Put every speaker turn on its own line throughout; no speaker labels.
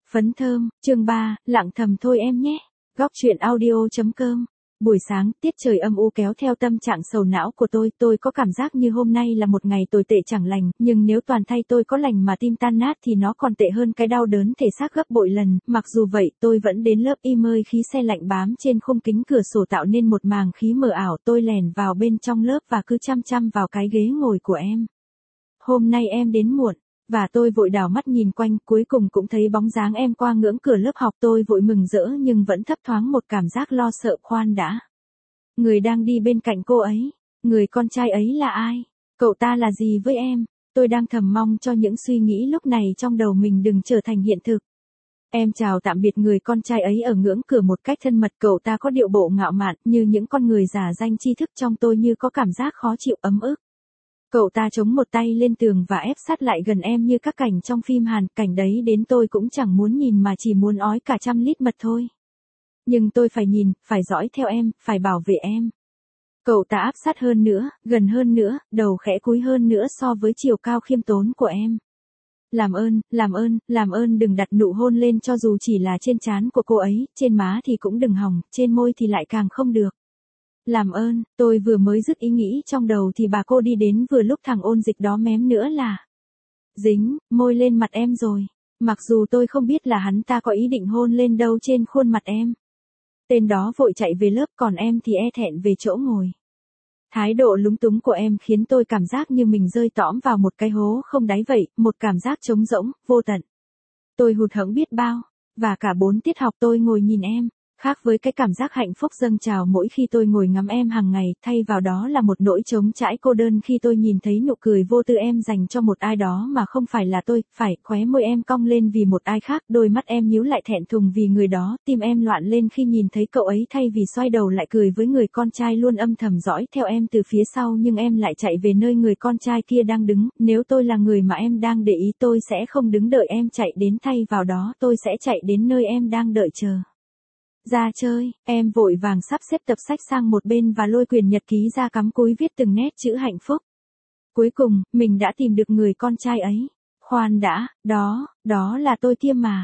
Phấn thơm, chương 3, lặng thầm thôi em nhé. Góc truyện audio.com. Buổi sáng, tiết trời âm u kéo theo tâm trạng sầu não của tôi có cảm giác như hôm nay là một ngày tồi tệ chẳng lành, nhưng nếu toàn thay tôi có lành mà tim tan nát thì nó còn tệ hơn cái đau đớn thể xác gấp bội lần. Mặc dù vậy, tôi vẫn đến lớp y mơi khí xe lạnh bám trên khung kính cửa sổ tạo nên một màng khí mờ ảo. Tôi lèn vào bên trong lớp và cứ chăm chăm vào cái ghế ngồi của em. Hôm nay em đến muộn. Và tôi vội đảo mắt nhìn quanh, cuối cùng cũng thấy bóng dáng em qua ngưỡng cửa lớp học. Tôi vội mừng rỡ nhưng vẫn thấp thoáng một cảm giác lo sợ. Khoan đã. Người đang đi bên cạnh cô ấy, người con trai ấy là ai? Cậu ta là gì với em? Tôi đang thầm mong cho những suy nghĩ lúc này trong đầu mình đừng trở thành hiện thực. Em chào tạm biệt người con trai ấy ở ngưỡng cửa một cách thân mật. Cậu ta có điệu bộ ngạo mạn như những con người giả danh tri thức. Trong tôi như có cảm giác khó chịu ấm ức. Cậu ta chống một tay lên tường và ép sát lại gần em như các cảnh trong phim Hàn. Cảnh đấy đến tôi cũng chẳng muốn nhìn mà chỉ muốn ói cả 100 lít mật thôi. Nhưng tôi phải nhìn, phải dõi theo em, phải bảo vệ em. Cậu ta áp sát hơn nữa, gần hơn nữa, đầu khẽ cúi hơn nữa so với chiều cao khiêm tốn của em. Làm ơn đừng đặt nụ hôn lên, cho dù chỉ là trên trán của cô ấy, trên má thì cũng đừng hòng, trên môi thì lại càng không được. Làm ơn. Tôi vừa mới dứt ý nghĩ trong đầu thì bà cô đi đến vừa lúc thằng ôn dịch đó mém nữa là dính môi lên mặt em rồi. Mặc dù tôi không biết là hắn ta có ý định hôn lên đâu trên khuôn mặt em. Tên đó vội chạy về lớp, còn em thì e thẹn về chỗ ngồi. Thái độ lúng túng của em khiến tôi cảm giác như mình rơi tõm vào một cái hố không đáy vậy, một cảm giác trống rỗng, vô tận. Tôi hụt hẫng biết bao, và cả 4 tiết học tôi ngồi nhìn em. Khác với cái cảm giác hạnh phúc dâng trào mỗi khi tôi ngồi ngắm em hàng ngày, thay vào đó là một nỗi trống trải cô đơn khi tôi nhìn thấy nụ cười vô tư em dành cho một ai đó mà không phải là tôi. Khóe môi em cong lên vì một ai khác, đôi mắt em nhíu lại thẹn thùng vì người đó, tim em loạn lên khi nhìn thấy cậu ấy thay vì xoay đầu lại cười với người con trai luôn âm thầm dõi theo em từ phía sau, nhưng em lại chạy về nơi người con trai kia đang đứng. Nếu tôi là người mà em đang để ý, tôi sẽ không đứng đợi em chạy đến, thay vào đó tôi sẽ chạy đến nơi em đang đợi chờ. Ra chơi. Em vội vàng sắp xếp tập sách sang một bên và lôi quyển nhật ký ra cắm cúi viết từng nét chữ hạnh phúc. Cuối cùng, mình đã tìm được người con trai ấy. Khoan đã, đó là tôi kia mà.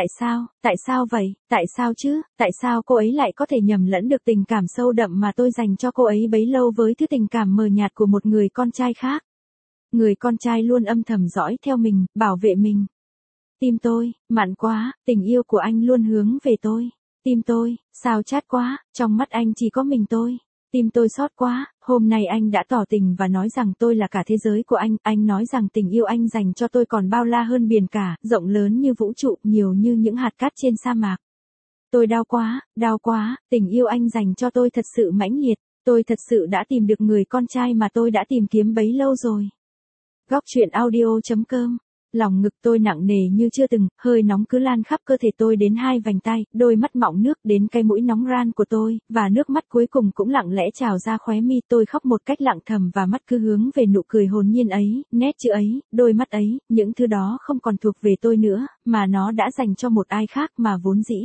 Tại sao vậy? Tại sao chứ? Tại sao cô ấy lại có thể nhầm lẫn được tình cảm sâu đậm mà tôi dành cho cô ấy bấy lâu với thứ tình cảm mờ nhạt của một người con trai khác? Người con trai luôn âm thầm dõi theo mình, bảo vệ mình. Tim tôi, mặn quá, tình yêu của anh luôn hướng về tôi. Tim tôi, sao chát quá, trong mắt anh chỉ có mình tôi. Tim tôi xót quá, hôm nay anh đã tỏ tình và nói rằng tôi là cả thế giới của anh nói rằng tình yêu anh dành cho tôi còn bao la hơn biển cả, rộng lớn như vũ trụ, nhiều như những hạt cát trên sa mạc. Tôi đau quá, tình yêu anh dành cho tôi thật sự mãnh liệt, tôi thật sự đã tìm được người con trai mà tôi đã tìm kiếm bấy lâu rồi. Góc truyện audio.com. Lòng ngực tôi nặng nề như chưa từng, hơi nóng cứ lan khắp cơ thể tôi đến hai vành tai, đôi mắt mọng nước đến cái mũi nóng ran của tôi, và nước mắt cuối cùng cũng lặng lẽ trào ra khóe mi. Tôi khóc một cách lặng thầm và mắt cứ hướng về nụ cười hồn nhiên ấy, nét chữ ấy, đôi mắt ấy, những thứ đó không còn thuộc về tôi nữa, mà nó đã dành cho một ai khác mà vốn dĩ.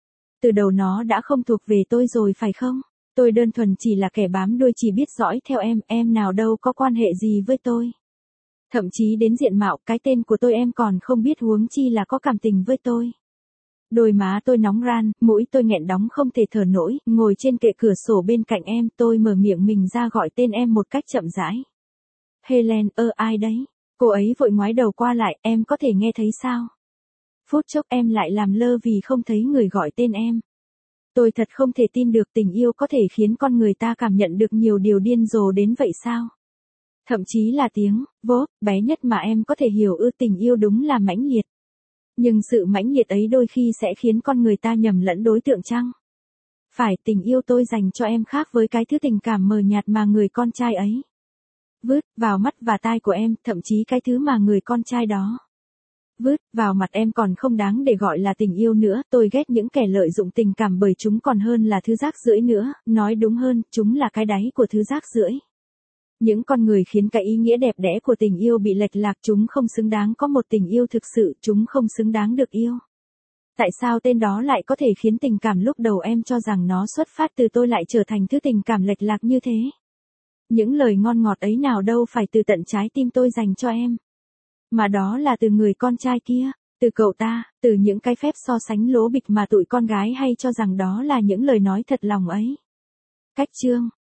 Từ đầu nó đã không thuộc về tôi rồi phải không? Tôi đơn thuần chỉ là kẻ bám đuôi, chỉ biết dõi theo em nào đâu có quan hệ gì với tôi. Thậm chí đến diện mạo, cái tên của tôi em còn không biết, huống chi là có cảm tình với tôi. Đôi má tôi nóng ran, mũi tôi nghẹn đóng không thể thở nổi, ngồi trên kệ cửa sổ bên cạnh em, tôi mở miệng mình ra gọi tên em một cách chậm rãi. Helen, ai đấy? Cô ấy vội ngoái đầu qua lại, em có thể nghe thấy sao? Phút chốc em lại làm lơ vì không thấy người gọi tên em. Tôi thật không thể tin được tình yêu có thể khiến con người ta cảm nhận được nhiều điều điên rồ đến vậy sao? Thậm chí là tiếng vốt bé nhất mà em có thể hiểu. Tình yêu đúng là mãnh liệt. Nhưng sự mãnh liệt ấy đôi khi sẽ khiến con người ta nhầm lẫn đối tượng chăng? Phải, tình yêu tôi dành cho em khác với cái thứ tình cảm mờ nhạt mà người con trai ấy vứt vào mắt và tai của em, thậm chí cái thứ mà người con trai đó vứt vào mặt em còn không đáng để gọi là tình yêu nữa. Tôi ghét những kẻ lợi dụng tình cảm bởi chúng còn hơn là thứ rác rưởi nữa, nói đúng hơn, chúng là cái đáy của thứ rác rưởi. Những con người khiến cái ý nghĩa đẹp đẽ của tình yêu bị lệch lạc, chúng không xứng đáng có một tình yêu thực sự, chúng không xứng đáng được yêu. Tại sao tên đó lại có thể khiến tình cảm lúc đầu em cho rằng nó xuất phát từ tôi lại trở thành thứ tình cảm lệch lạc như thế? Những lời ngon ngọt ấy nào đâu phải từ tận trái tim tôi dành cho em, mà đó là từ người con trai kia. Từ cậu ta, từ những cái phép so sánh lố bịch mà tụi con gái hay cho rằng đó là những lời nói thật lòng ấy. Cách chương